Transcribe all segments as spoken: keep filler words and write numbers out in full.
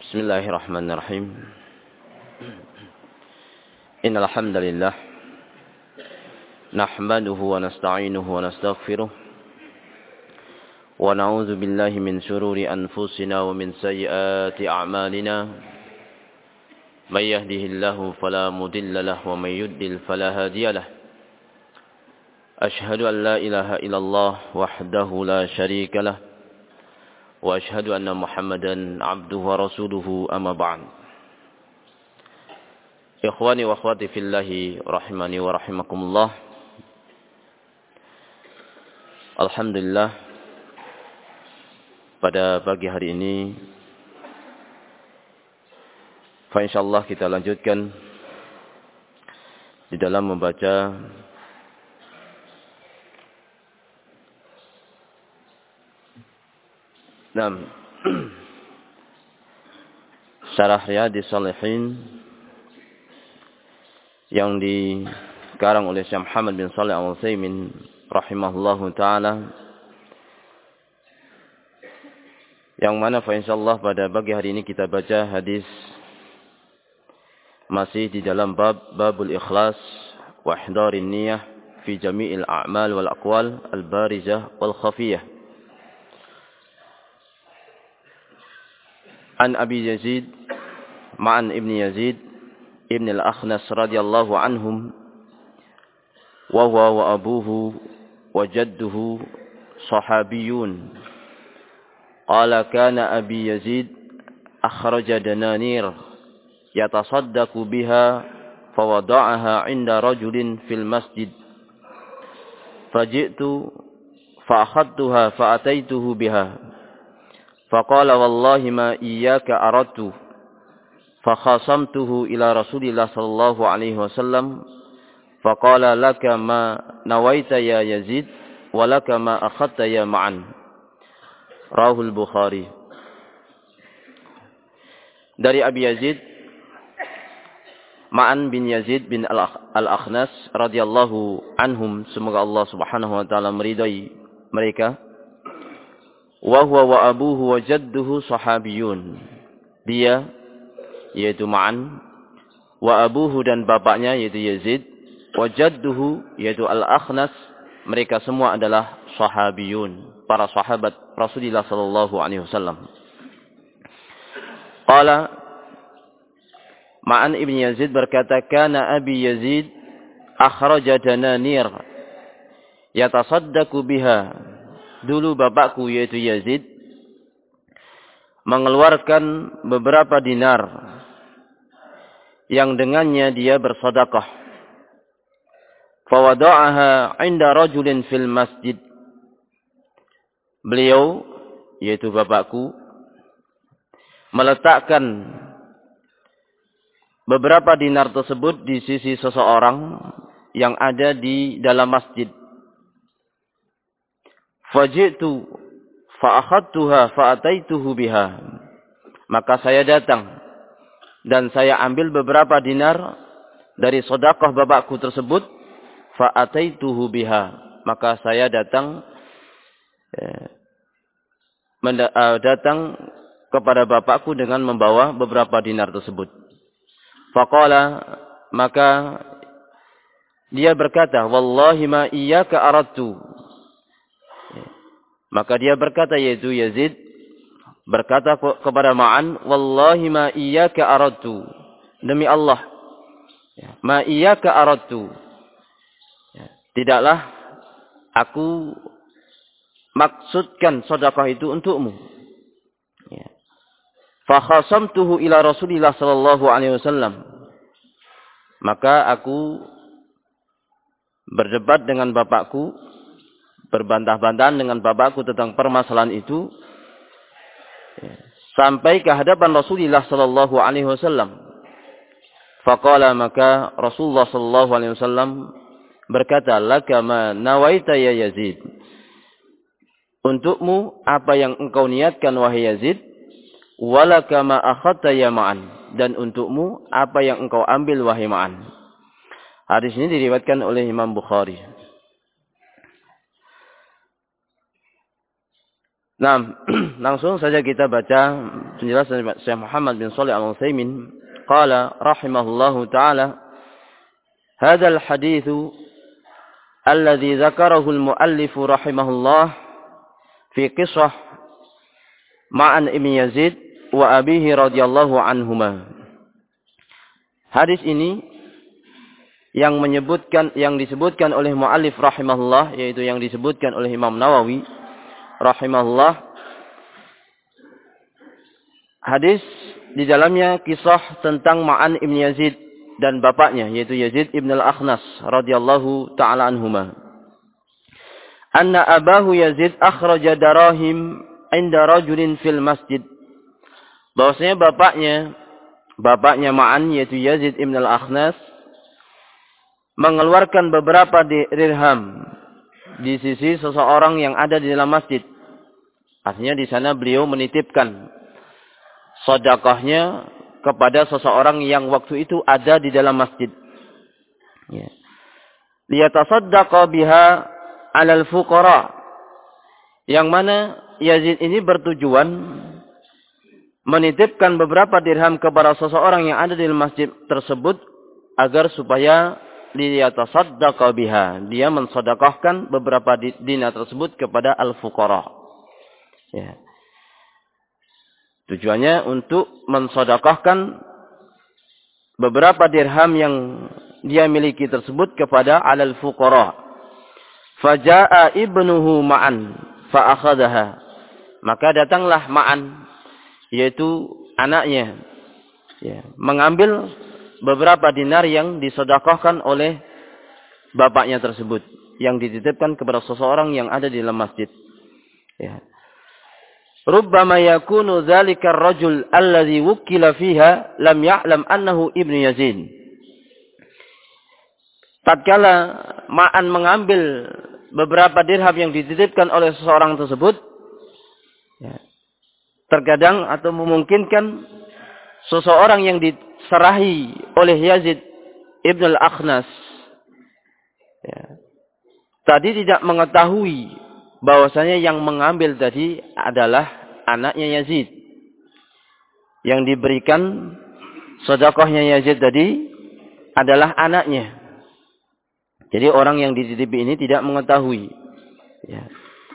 Bismillahirrahmanirrahim. Innal hamdalillah nahmaduhu wa nasta'inuhu wa nastaghfiruh wa na'udzu billahi min shururi anfusina wa min sayyiati a'malina. May yahdihillahu fala mudilla lahu wa may yudlil fala hadiya lahu. Ashhadu an la ilaha illallah wahdahu la syarika lahu wa ashhadu anna Muhammadan abduhu wa rasuluhu amma ba'd. Ikhwani wa akhwati fillahi rahimani wa rahimakumullah. Alhamdulillah, pada pagi hari ini fa insyaallah kita lanjutkan di dalam membaca Naam. Syarah Riyadhis Shalihin yang dikarang oleh Syekh Muhammad bin Shalih Al-Utsaimin rahimahullahu taala, yang mana fa insyaallah pada pagi hari ini kita baca hadis masih di dalam bab babul ikhlas wa ihdarin niyyah fi jami'il a'mal wal aqwal al-barizah wal khafiyah. An Abi Yazid Ma'an ibn Yazid ibn al-Akhnas radhiyallahu anhum wa huwa wa abuhu wa jadduhu sahabiyun. Qala kana Abi Yazid akhraja dananir yatasaddaqu biha fawada'aha 'inda rajulin fil masjid. Faji'tu fa akhadtuha fa ataituhu biha. Faqala wallahi ma iyyaka aradtu. Fakhasamtuhu ila Rasulillah sallallahu alaihi wasallam. Faqala laka ma nawaita ya Yazid wa laka ma akhadta ya Ma'an. Rahul Bukhari. Dari Abi Yazid Ma'an bin Yazid bin Al-Akhnas radhiyallahu anhum, semoga Allah Subhanahu wa taala meridai mereka. Wa huwa wa abuhu wa jadduhu sahabiyun. Dia yaitu Ma'an, wa abuhu dan bapaknya yaitu Yazid, wa jadduhu yaitu Al-Akhnas, mereka semua adalah sahabiyun, para sahabat Rasulullah sallallahu alaihi wasallam. Qala Ma'an ibn Yazid berkata, kana Abi Yazid akhraja dananir yatasaddaqu biha. Dulu bapakku yaitu Yazid mengeluarkan beberapa dinar yang dengannya dia bersedekah. Fawada'aha 'inda rajulin fil masjid. Beliau yaitu bapakku meletakkan beberapa dinar tersebut di sisi seseorang yang ada di dalam masjid. Faji'tu fa akhadtuha fa ataituhu biha. Maka saya datang dan saya ambil beberapa dinar dari sedekah bapakku tersebut. Fa ataituhu biha. Maka saya datang eh, menda- uh, datang kepada bapakku dengan membawa beberapa dinar tersebut. Faqala, maka dia berkata, wallahi ma iyyaka aradtu. Maka dia berkata, yaitu Yazid berkata kepada Ma'an, wallahi ma iyyaka aradtu. Demi Allah, ma iyyaka aradtu. Tidaklah aku maksudkan sedekah itu untukmu. Fa khasamtuhu ila Rasulillah sallallahu alaihi wasallam. Maka aku berdebat dengan bapakku, berbantah-bantahan dengan bapakku tentang permasalahan itu, sampai ke hadapan Rasulullah sallallahu alaihi wasallam. Faqala, maka Rasulullah sallallahu alaihi wasallam berkata, laka ma nawaita ya Yazid. Untukmu apa yang engkau niatkan wahai Yazid, walaka ma akhadta ya Ma'an, dan untukmu apa yang engkau ambil wahai Ma'an. Hadis ini diriwayatkan oleh Imam Bukhari. Nah, langsung saja kita baca penjelasan Syekh Muhammad bin Shalih Al-Utsaimin. Qala rahimahullahu taala, "Hadzal haditsu alladzi dzakarahu al-muallif rahimahullah fi qissah Ma'an ibn Yazid wa abihi radhiyallahu anhuma." Hadis ini yang menyebutkan yang disebutkan oleh muallif rahimahullah, yaitu yang disebutkan oleh Imam Nawawi rahimahullah, hadis di dalamnya kisah tentang Ma'an ibn Yazid dan bapaknya, yaitu Yazid ibn al-Akhnas radhiyallahu ta'ala anhuma. Anna abahu Yazid akhraja darahim inda rajulin fil masjid. Bahwasanya bapaknya bapaknya Ma'an, yaitu Yazid ibn al-Akhnas, mengeluarkan beberapa dirham di sisi seseorang yang ada di dalam masjid. Artinya di sana beliau menitipkan sedekahnya kepada seseorang yang waktu itu ada di dalam masjid. Ya. Liyatasaddaqa biha 'alal fuqara. Yang mana Yazid ini bertujuan menitipkan beberapa dirham kepada seseorang yang ada di dalam masjid tersebut agar supaya liyatasaddaqa biha, dia mensedekahkan beberapa dinar tersebut kepada al-fuqara. Ya. Tujuannya untuk mensedekahkan beberapa dirham yang dia miliki tersebut kepada alal fuqara. Faja'a ibnuhu Ma'an fa akhadaha. Maka datanglah Ma'an, yaitu anaknya, ya, mengambil beberapa dinar yang disedekahkan oleh bapaknya tersebut, yang dititipkan kepada seseorang yang ada di dalam masjid. Ya. Rubbama yakunu dzalika ar-rajul alladhi wukila fiha lam ya'lam annahu ibnu Yazid. Tatkala Ma'an mengambil beberapa dirham yang dititipkan oleh seseorang tersebut, ya, terkadang atau memungkinkan seseorang yang diserahi oleh Yazid ibn al-Akhnas, ya, tadi tidak mengetahui bahwasanya yang mengambil tadi adalah anaknya Yazid. Yang diberikan sedekahnya Yazid tadi adalah anaknya. Jadi orang yang dititipi ini tidak mengetahui. Ya.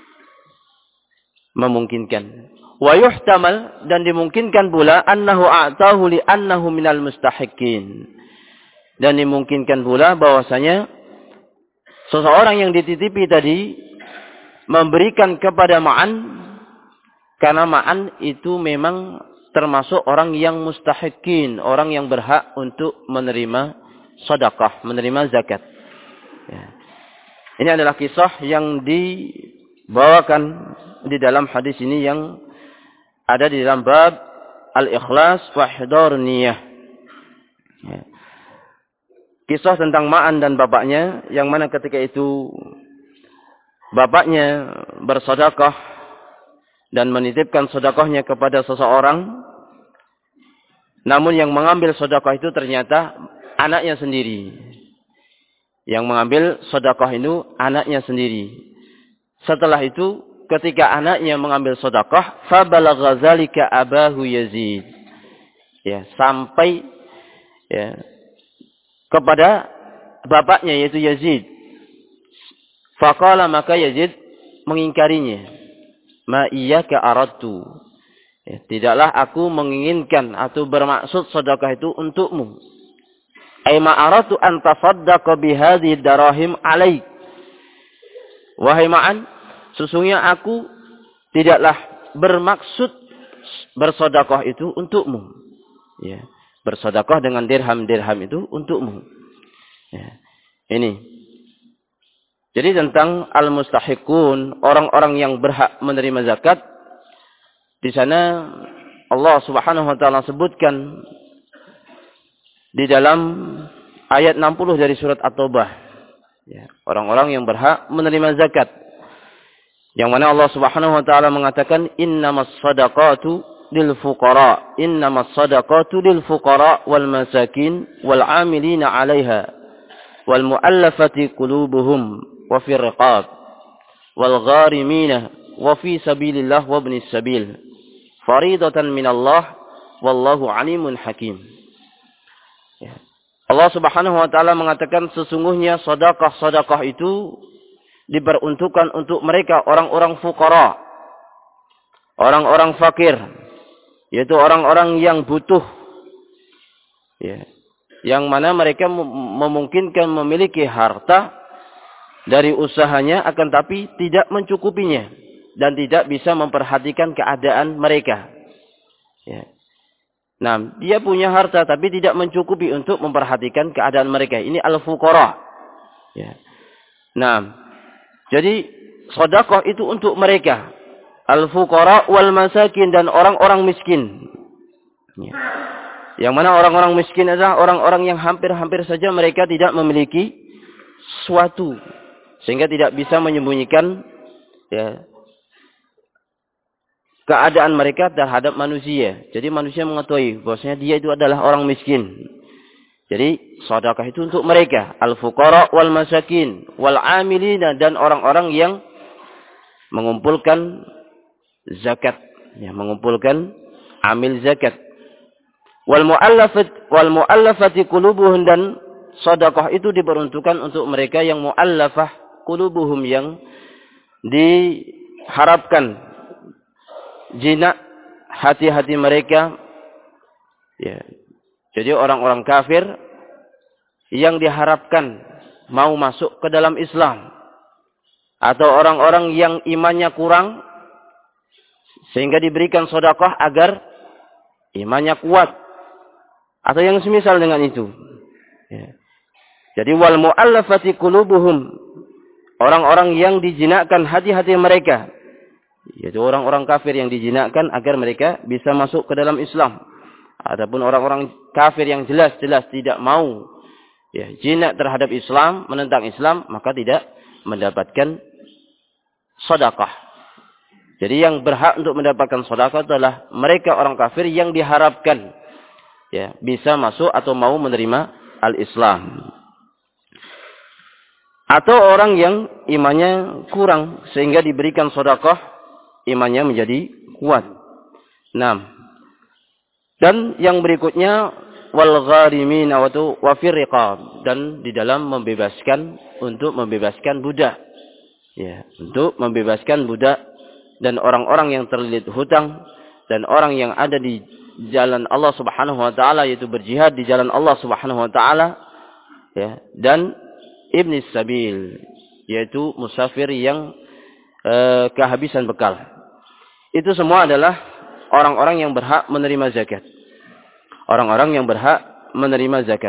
Memungkinkan. Wa yuhtamal, dan dimungkinkan pula annahu a'tahu li annahu minal mustahiqin. Dan dimungkinkan pula bahwasanya seseorang yang dititipi tadi memberikan kepada Ma'an karena Ma'an itu memang termasuk orang yang mustahiqin, orang yang berhak untuk menerima sedekah, menerima zakat. Ya. Ini adalah kisah yang dibawakan di dalam hadis ini yang ada di dalam bab al-ikhlas wa ihdar niyah. Ya. Kisah tentang Ma'an dan bapaknya, yang mana ketika itu bapaknya bersedekah dan menitipkan sedekahnya kepada seseorang, namun yang mengambil sedekah itu ternyata anaknya sendiri. Yang mengambil sedekah itu anaknya sendiri. Setelah itu, ketika anaknya mengambil sedekah, fabalagha dzalika abahu Yazid. Ya, sampai ya, kepada bapaknya, yaitu Yazid. Faqala, maka Yazid mengingkarinya. Ma iyyaka aradtu. Ya, tidaklah aku menginginkan atau bermaksud sedekah itu untukmu. Ai ma aradtu an tasaddaqa bihadhihi darahim alaik. Wahai Ma'an, sesungguhnya aku tidaklah bermaksud bersedekah itu untukmu. Ya, bersedekah dengan dirham-dirham itu untukmu. Ya. Ini. Jadi tentang al-mustahiqun, orang-orang yang berhak menerima zakat, di sana Allah Subhanahu wa taala sebutkan di dalam ayat enam puluh dari surat At-Taubah. Ya, orang-orang yang berhak menerima zakat. Yang mana Allah Subhanahu wa taala mengatakan innamas shadaqatu lil fuqara, innamas shadaqatu lil fuqara wal masakin wal 'amilina 'alaiha wal mu'allafati qulubuhum wa fir riqab wal gharimina wa fi sabilillah wa ibnis sabil. Faridatan minallah wallahu alimun hakim. Ya. Allah Subhanahu wa taala mengatakan sesungguhnya sedekah-sedekah itu diperuntukkan untuk mereka orang-orang fuqara, orang-orang fakir, yaitu orang-orang yang butuh, ya, yang mana mereka memungkinkan memiliki harta dari usahanya, akan tapi tidak mencukupinya dan tidak bisa memperhatikan keadaan mereka. Ya. Nah, dia punya harta tapi tidak mencukupi untuk memperhatikan keadaan mereka. Ini al-fuqara. Ya. Nah, jadi sedekah itu untuk mereka, al-fuqara wal masakin, dan orang-orang miskin. Ya. Yang mana orang-orang miskin adalah orang-orang yang hampir-hampir saja mereka tidak memiliki sesuatu, sehingga tidak bisa menyembunyikan, ya, keadaan mereka terhadap manusia. Jadi manusia mengetahui bahwasanya dia itu adalah orang miskin. Jadi sedekah itu untuk mereka, al-fuqara wal masakin wal amilina, dan orang-orang yang mengumpulkan zakat, ya, mengumpulkan amil zakat. Wal muallafat wal muallafati qulubuhum, dan sedekah itu diperuntukkan untuk mereka yang muallafah qulubuhum, yang diharapkan jinak hati-hati mereka, ya. Jadi orang-orang kafir yang diharapkan mau masuk ke dalam Islam, atau orang-orang yang imannya kurang sehingga diberikan sedekah agar imannya kuat, atau yang semisal dengan itu, ya. Jadi wal muallafati qulubuhum, orang-orang yang dijinakkan hati-hati mereka, yaitu orang-orang kafir yang dijinakkan agar mereka bisa masuk ke dalam Islam. Adapun orang-orang kafir yang jelas-jelas tidak mau, ya, jinak terhadap Islam, menentang Islam, maka tidak mendapatkan sedekah. Jadi yang berhak untuk mendapatkan sedekah adalah mereka orang kafir yang diharapkan, ya, bisa masuk atau mau menerima al-Islam. Atau orang yang imannya kurang sehingga diberikan sedekah, imannya menjadi kuat. Nah, dan yang berikutnya wal gharimina wa fir riqab, dan di dalam membebaskan, untuk membebaskan budak, ya, untuk membebaskan budak dan orang-orang yang terlilit hutang, dan orang yang ada di jalan Allah Subhanahu wa taala, yaitu berjihad di jalan Allah Subhanahu wa taala, ya, dan ibnis sabil, yaitu musafir yang eh, kehabisan bekal. Itu semua adalah orang-orang yang berhak menerima zakat. Orang-orang yang berhak menerima zakat.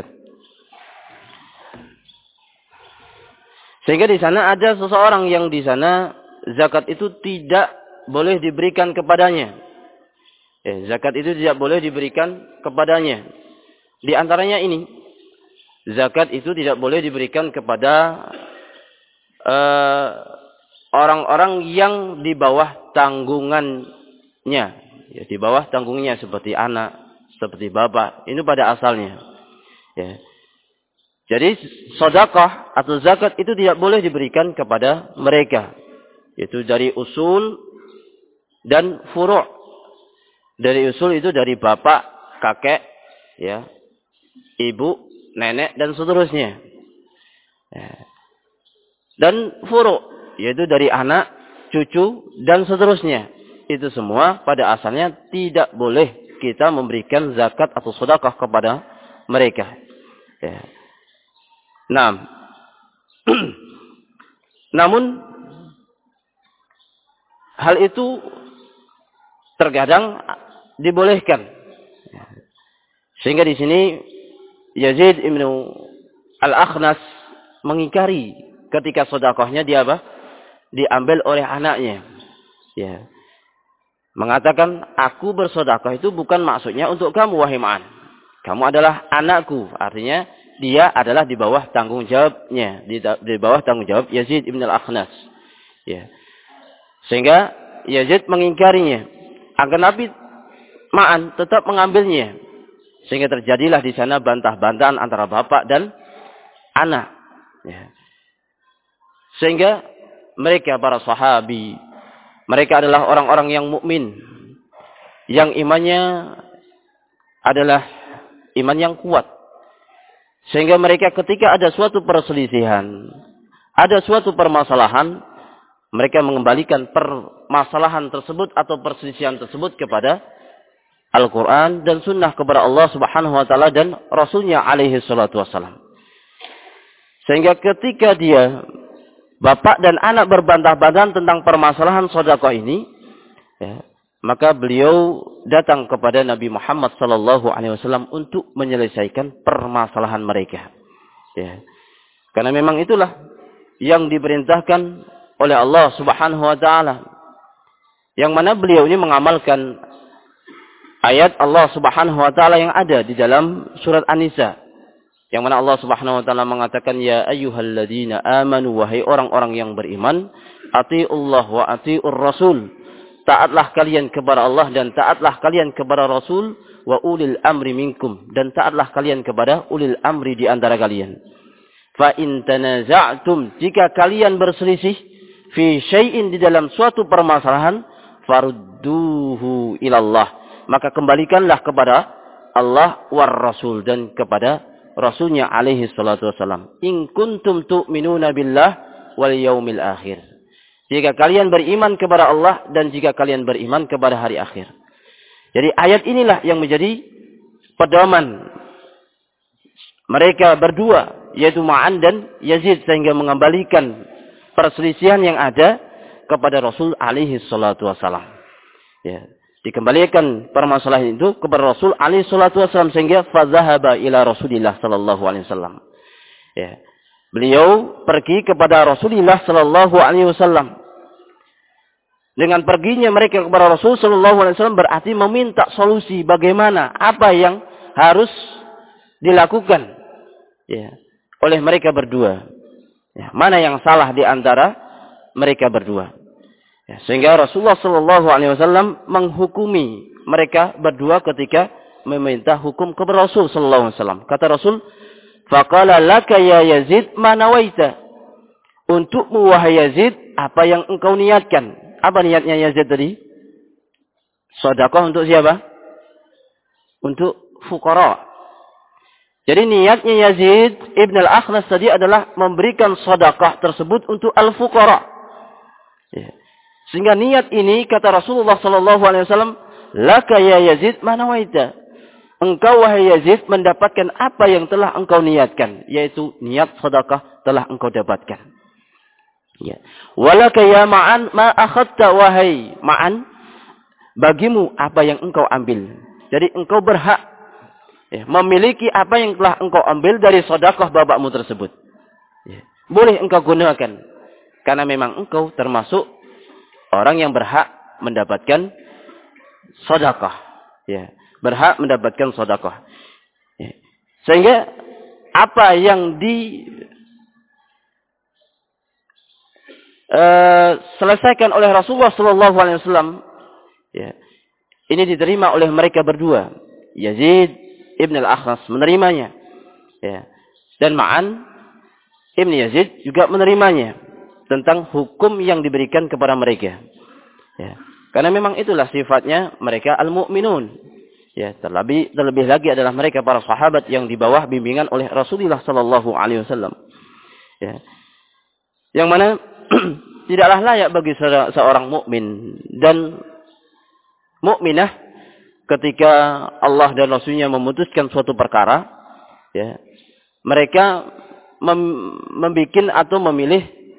Sehingga di sana ada seseorang yang di sana zakat itu tidak boleh diberikan kepadanya. Eh, zakat itu tidak boleh diberikan kepadanya. Di antaranya ini, zakat itu tidak boleh diberikan kepada uh, orang-orang yang di bawah tanggungannya, ya, di bawah tanggungnya, seperti anak, seperti bapak, ini pada asalnya, ya. Jadi sedekah atau zakat itu tidak boleh diberikan kepada mereka, itu dari usul dan furu'. Dari usul itu dari bapak, kakek, ya, ibu, nenek, dan seterusnya, ya. Dan furu', yaitu dari anak, cucu, dan seterusnya. Itu semua pada asalnya tidak boleh kita memberikan zakat atau sedekah kepada mereka, ya. Nah, namun hal itu terkadang dibolehkan, sehingga di sini Yazid ibn al-Akhnas mengingkari ketika sedekahnya dia apa? Diambil oleh anaknya, ya. Mengatakan, aku bersedekah itu bukan maksudnya untuk kamu, wahai Ma'an. Kamu adalah anakku. Artinya, dia adalah di bawah tanggung jawabnya. Di, di bawah tanggung jawab Yazid ibn al-Akhnas, ya. Sehingga Yazid mengingkarinya. Akan Nabi Ma'an tetap mengambilnya. Sehingga terjadilah di sana bantah-bantahan antara bapak dan anak, ya. Sehingga mereka, para sahabi, Mereka adalah orang-orang yang mukmin, yang imannya adalah iman yang kuat. Sehingga mereka ketika ada suatu perselisihan, ada suatu permasalahan, mereka mengembalikan permasalahan tersebut atau perselisihan tersebut kepada Al-Quran dan Sunnah, kepada Allah Subhanahu Wa Taala dan Rasulnya alaihi salatu wassalam. Sehingga ketika dia, bapak dan anak berbantah-bantahan tentang permasalahan sedekah ini, ya, maka beliau datang kepada Nabi Muhammad sallallahu alaihi wasallam untuk menyelesaikan permasalahan mereka. Ya. Karena memang itulah yang diperintahkan oleh Allah Subhanahu wa taala. Yang mana beliau ini mengamalkan ayat Allah Subhanahu wa taala yang ada di dalam surat An-Nisa. Yang mana Allah Subhanahu wa taala mengatakan, ya ayyuhalladzina amanu, wahai orang-orang yang beriman, atiiullah wa atiiur rasul. Taatlah kalian kepada Allah dan taatlah kalian kepada Rasul, wa ulil amri minkum, dan taatlah kalian kepada ulil amri di antara kalian. Fa in tanaza'tum, jika kalian berselisih fi syai'in, di dalam suatu permasalahan, farudduhu ilallah, maka kembalikanlah kepada Allah war Rasul, dan kepada Rasulnya alaihi salatu wassalam. In kuntum tu'minuna billah wal yaumil akhir. Jika kalian beriman kepada Allah dan jika kalian beriman kepada hari akhir. Jadi ayat inilah yang menjadi pedoman mereka berdua, yaitu Ma'an dan Yazid, sehingga mengembalikan perselisihan yang ada kepada Rasul alaihi salatu wassalam. Ya, dikembalikan permasalahan itu kepada Rasul alaihi salatu wassalam, sehingga fadzahaba ila Rasulillah sallallahu alaihi wasallam. Ya. Beliau pergi kepada Rasulullah sallallahu alaihi wasallam. Dengan perginya mereka kepada Rasul sallallahu alaihi wasallam berarti meminta solusi bagaimana, apa yang harus dilakukan, ya, oleh mereka berdua. Ya, mana yang salah di antara mereka berdua. Ya, sehingga Rasulullah sallallahu alaihi wasallam menghukumi mereka berdua ketika meminta hukum kepada Rasul sallallahu alaihi wasallam. Kata Rasul, faqala laka ya Yazid ma nawaita. Untukmu wahai Yazid, apa yang engkau niatkan? Apa niatnya Yazid tadi? Sedekah untuk siapa? Untuk fuqara. Jadi niatnya Yazid Ibn al-Akhnas tadi adalah memberikan sedekah tersebut untuk al-fuqara. Ya. Sehingga niat ini, kata Rasulullah sallallahu alaihi wasallam, laka ya Yazid ma nawaita. Engkau wahai Yazid mendapatkan apa yang telah engkau niatkan, yaitu niat sedekah telah engkau dapatkan. Ya. Walaka ya Ma'an ma akhadta, wahai Ma'an, bagimu apa yang engkau ambil. Jadi engkau berhak, ya, memiliki apa yang telah engkau ambil dari sedekah bapakmu tersebut. Ya. Boleh engkau gunakan, karena memang engkau termasuk orang yang berhak mendapatkan sedekah. Ya. Berhak mendapatkan sedekah. Ya. Sehingga apa yang di uh, selesaikan oleh Rasulullah sallallahu alaihi wasallam, ya, ini diterima oleh mereka berdua. Yazid Ibn al-Akhnas menerimanya, ya, dan Ma'an Ibn Yazid juga menerimanya tentang hukum yang diberikan kepada mereka. Ya. Karena memang itulah sifatnya mereka al-mu'minun. Ya, terlebih terlebih lagi adalah mereka para sahabat yang di bawah bimbingan oleh Rasulullah sallallahu alaihi wasallam. Ya. Yang mana tidaklah layak bagi seorang mukmin dan mukminah ketika Allah dan Rasulnya memutuskan suatu perkara, ya, mereka mem membikin atau memilih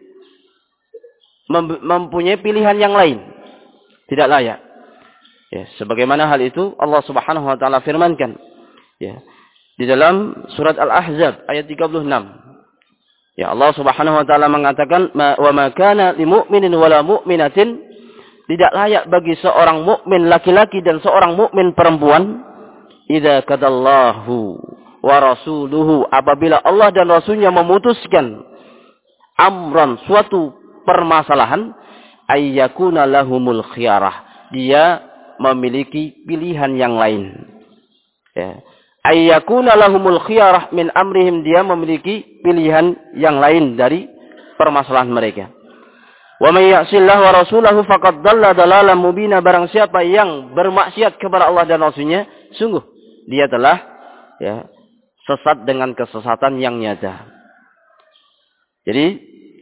mem mempunyai pilihan yang lain. Tidak layak. Ya, sebagaimana hal itu Allah Subhanahu wa taala firmankan, ya, di dalam surat Al-Ahzab ayat tiga puluh enam. Ya, Allah Subhanahu wa taala mengatakan, wa ma kana lil mu'minin wala mu'minatin, tidak layak bagi seorang mukmin laki-laki dan seorang mukmin perempuan, idza kadallahu wa rasuluhu, apabila Allah dan Rasulnya memutuskan amran, suatu permasalahan, ayyakuna lahumul khiyarah, dia memiliki pilihan yang lain. Ya. Ayyakuna lahumul khiyarah min amrihim, dia memiliki pilihan yang lain dari permasalahan mereka. Wa may ya'sillahu wa rasulahu faqad dhalla dhalalan mubina. Barang siapa yang bermaksiat kepada Allah dan Rasulnya, sungguh dia telah ya sesat dengan kesesatan yang nyata. Jadi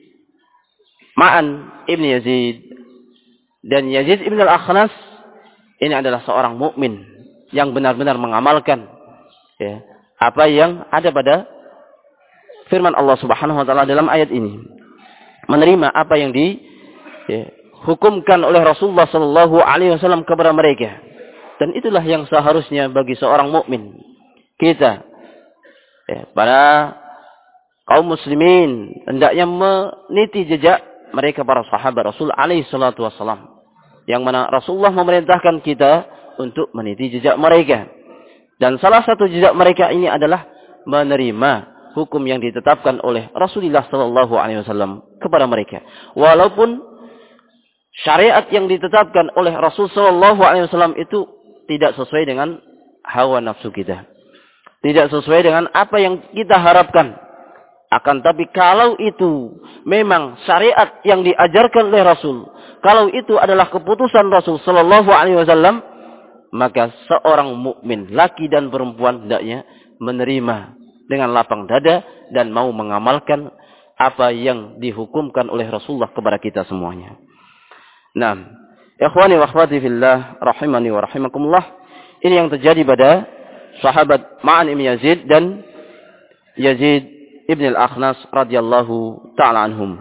Ma'an ibn Yazid dan Yazid ibn al-Akhnas ini adalah seorang mukmin yang benar-benar mengamalkan ya, apa yang ada pada firman Allah Subhanahu wa taala dalam ayat ini. Menerima apa yang dihukumkan ya, oleh Rasulullah sallallahu alaihi wasallam kepada mereka. Dan itulah yang seharusnya bagi seorang mukmin. Kita ya, para kaum muslimin hendaknya meniti jejak mereka para sahabat Rasul alaihi salatu wasallam. Yang mana Rasulullah memerintahkan kita untuk meniti jejak mereka. Dan salah satu jejak mereka ini adalah menerima hukum yang ditetapkan oleh Rasulullah sallallahu alaihi wasallam kepada mereka. Walaupun syariat yang ditetapkan oleh Rasul sallallahu alaihi wasallam itu tidak sesuai dengan hawa nafsu kita. Tidak sesuai dengan apa yang kita harapkan. Akan tapi kalau itu memang syariat yang diajarkan oleh Rasul, kalau itu adalah keputusan Rasul sallallahu alaihi wasallam, maka seorang mukmin laki dan perempuan hendaknya menerima dengan lapang dada dan mau mengamalkan apa yang dihukumkan oleh Rasulullah kepada kita semuanya. Nah, ikhwani wa akhwati fillah rahimani wa rahimakumullah, ini yang terjadi pada sahabat Ma'an ibn Yazid dan Yazid ibn al-Akhnas radhiyallahu ta'ala anhum.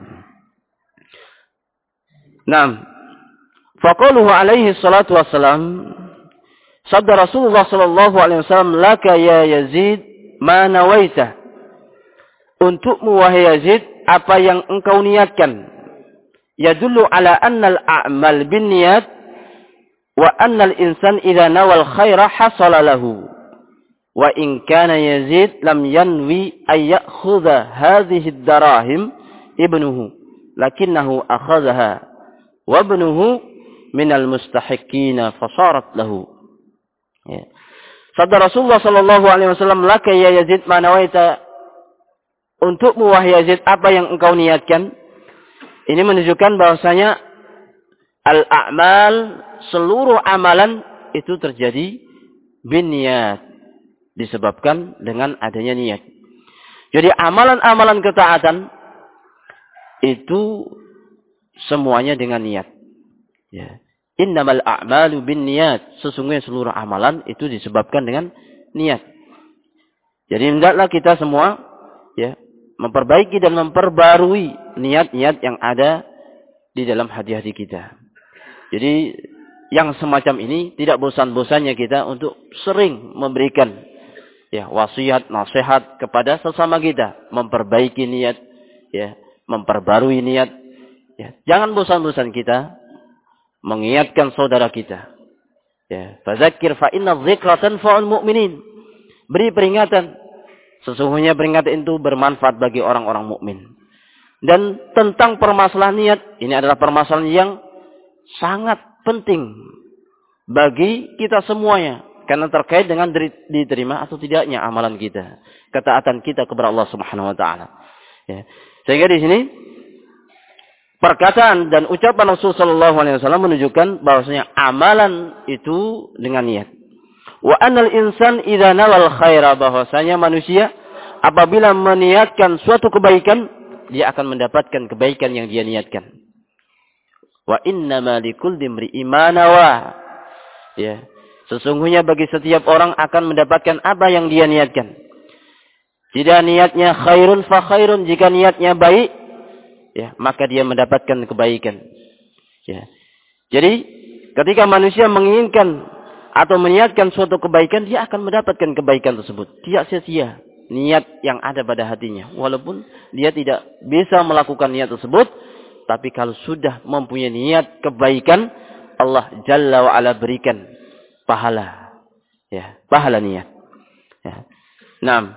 Nah, faqaluhu alaihi salatu wassalam, sabda Rasulullah sallallahu alaihi wasallam, laka ya Yazid ma nawaita, untukmu wahai Yazid apa yang engkau niatkan. Yadullu ala anna al-a'mal bin niyat wa anna al-insan idza nawal khaira hasala lahu. Wa in kana Yazid lam yanwi ay ya'khudha hadhihi ad-darahim ibnuhu lakinnahu akhadhaha wa ibnuhu min al-mustahiqin fasarat lahu. Ya. Sabda Rasulullah sallallahu alaihi wasallam, laka ya Yazid ma nawaita, untukmu wahai Yazid apa yang engkau niatkan. Ini menunjukkan bahwasanya al-a'mal, seluruh amalan itu terjadi bin niat, disebabkan dengan adanya niat. Jadi amalan-amalan ketaatan itu semuanya dengan niat. Ya. Innamal a'malu bin niat. Sesungguhnya seluruh amalan itu disebabkan dengan niat. Jadi hendaklah kita semua ya memperbaiki dan memperbarui niat-niat yang ada di dalam hati-hati kita. Jadi yang semacam ini tidak bosan-bosannya kita untuk sering memberikan ya wasiat, nasihat kepada sesama kita, memperbaiki niat, ya, memperbarui niat. Ya, jangan bosan-bosan kita mengingatkan saudara kita. Ya, fadzakir fa inna dzikra tanfa'ul mu'minin. Beri peringatan. Sesungguhnya peringatan itu bermanfaat bagi orang-orang mukmin. Dan tentang permasalahan niat, ini adalah permasalahan yang sangat penting bagi kita semuanya, karena terkait dengan diterima atau tidaknya amalan kita, ketaatan kita kepada Allah Subhanahu wa taala. Ya. Sehingga di sini perkataan dan ucapan Rasulullah sallallahu alaihi wasallam menunjukkan bahwasanya amalan itu dengan niat. Wa anal insan idza nawal khaira, bahwasanya manusia apabila meniatkan suatu kebaikan, dia akan mendapatkan kebaikan yang dia niatkan. Wa innama likulli imri'in ma nawa. Ya, sesungguhnya bagi setiap orang akan mendapatkan apa yang dia niatkan. Jika niatnya khairun fa khairun, jika niatnya baik, ya, maka dia mendapatkan kebaikan. Ya. Jadi, ketika manusia menginginkan atau meniatkan suatu kebaikan, dia akan mendapatkan kebaikan tersebut. Tidak sia-sia niat yang ada pada hatinya. Walaupun dia tidak bisa melakukan niat tersebut, tapi kalau sudah mempunyai niat kebaikan, Allah Jalla wa Ala berikan pahala. Ya, pahala niat. Ya. Naam.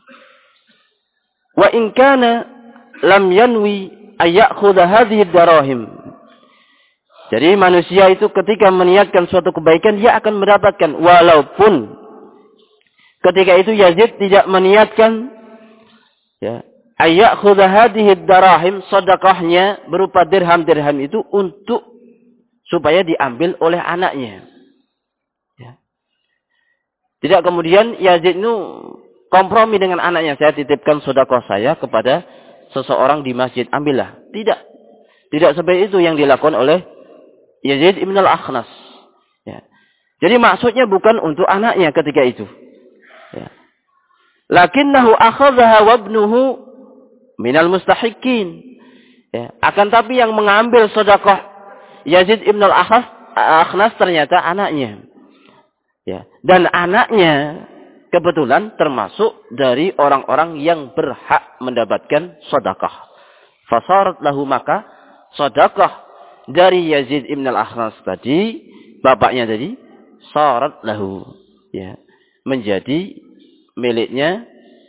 Wa in kana lam yanwi ay ya'khudha hadhihi darahim. Jadi manusia itu ketika meniatkan suatu kebaikan, dia akan mendapatkan, walaupun ketika itu Yazid tidak meniatkan ya ayyakhudha hadhihi darahim, sedekahnya berupa dirham-dirham itu untuk supaya diambil oleh anaknya. Ya. Tidak kemudian Yazid itu kompromi dengan anaknya, saya titipkan sedekah saya kepada seseorang di masjid, ambillah. Tidak. Tidak seperti itu yang dilakukan oleh Yazid ibn al-Akhnas. Ya. Jadi maksudnya bukan untuk anaknya ketika itu. Ya. Lakinnahu akhadhaha wa ibnuhu minal mustahiqin. Ya. Akan tapi yang mengambil sedekah Yazid ibn al-Akhnas ternyata anaknya. Ya. Dan anaknya kebetulan termasuk dari orang-orang yang berhak mendapatkan sedekah. Fasarat lahu, maka sedekah dari Yazid ibn al-Akhnas tadi, bapaknya tadi, sarat lahu, ya, menjadi miliknya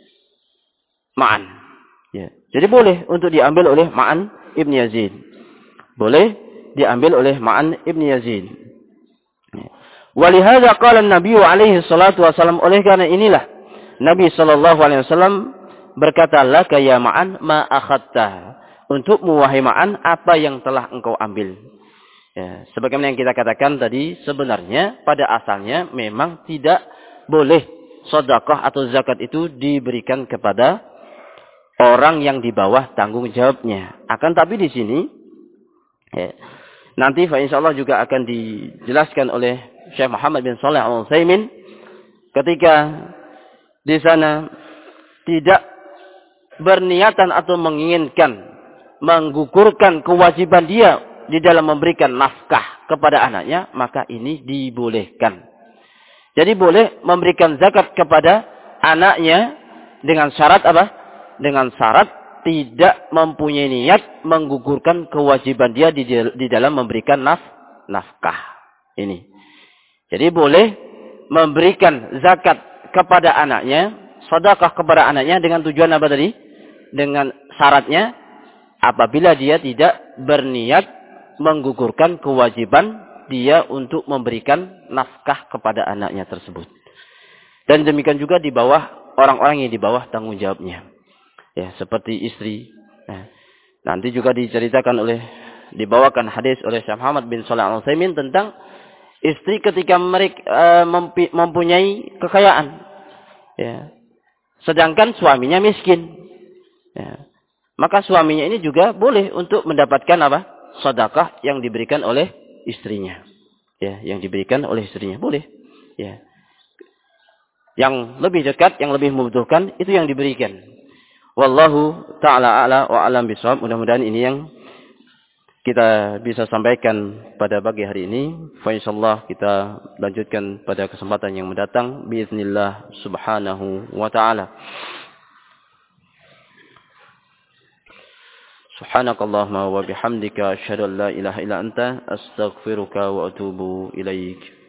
Ma'an. Ya. Jadi boleh untuk diambil oleh Ma'an ibn Yazid. Boleh diambil oleh Ma'an ibn Yazid. Ya. Walihada qala Nabi alaihi salatu wasallam, oleh karena inilah Nabi sallallahu alaihi wasallam berkata, laka ya Ma'an ma akhadta, untukmu wahai Ma'an apa yang telah engkau ambil. Ya, sebagaimana yang kita katakan tadi, sebenarnya pada asalnya memang tidak boleh sedekah atau zakat itu diberikan kepada orang yang di bawah tanggung jawabnya. Akan tapi di sini ya, nanti insyaallah juga akan dijelaskan oleh Syekh Muhammad bin Shalih Al-Utsaimin ketika di sana tidak berniatan atau menginginkan menggugurkan kewajiban dia di dalam memberikan nafkah kepada anaknya, maka ini dibolehkan. Jadi boleh memberikan zakat kepada anaknya dengan syarat apa? Dengan syarat tidak mempunyai niat menggugurkan kewajiban dia di, di dalam memberikan naf, nafkah. Ini. Jadi boleh memberikan zakat kepada anaknya, sedekah kepada anaknya dengan tujuan apa tadi? Dengan syaratnya apabila dia tidak berniat menggugurkan kewajiban dia untuk memberikan nafkah kepada anaknya tersebut. Dan demikian juga di bawah orang-orang yang di bawah tanggung jawabnya. Ya, seperti istri. Nah, nanti juga diceritakan oleh, dibawakan hadis oleh Syekh Muhammad bin Shalih Al-Utsaimin tentang istri ketika mereka uh, mempunyai kekayaan. Ya. Sedangkan suaminya miskin. Ya. Maka suaminya ini juga boleh untuk mendapatkan apa? Sedekah yang diberikan oleh istrinya. Ya, yang diberikan oleh istrinya boleh. Ya. Yang lebih dekat, yang lebih membutuhkan itu yang diberikan. Wallahu taala a'la wa a'lam bishawab. Mudah-mudahan ini yang kita bisa sampaikan pada pagi hari ini. Fa insyaallah kita lanjutkan pada kesempatan yang mendatang biiznillah subhanahu wa taala. Subhanakallahumma wa bihamdika asyhadu an la ilaha illa anta astaghfiruka wa atubu ilaik.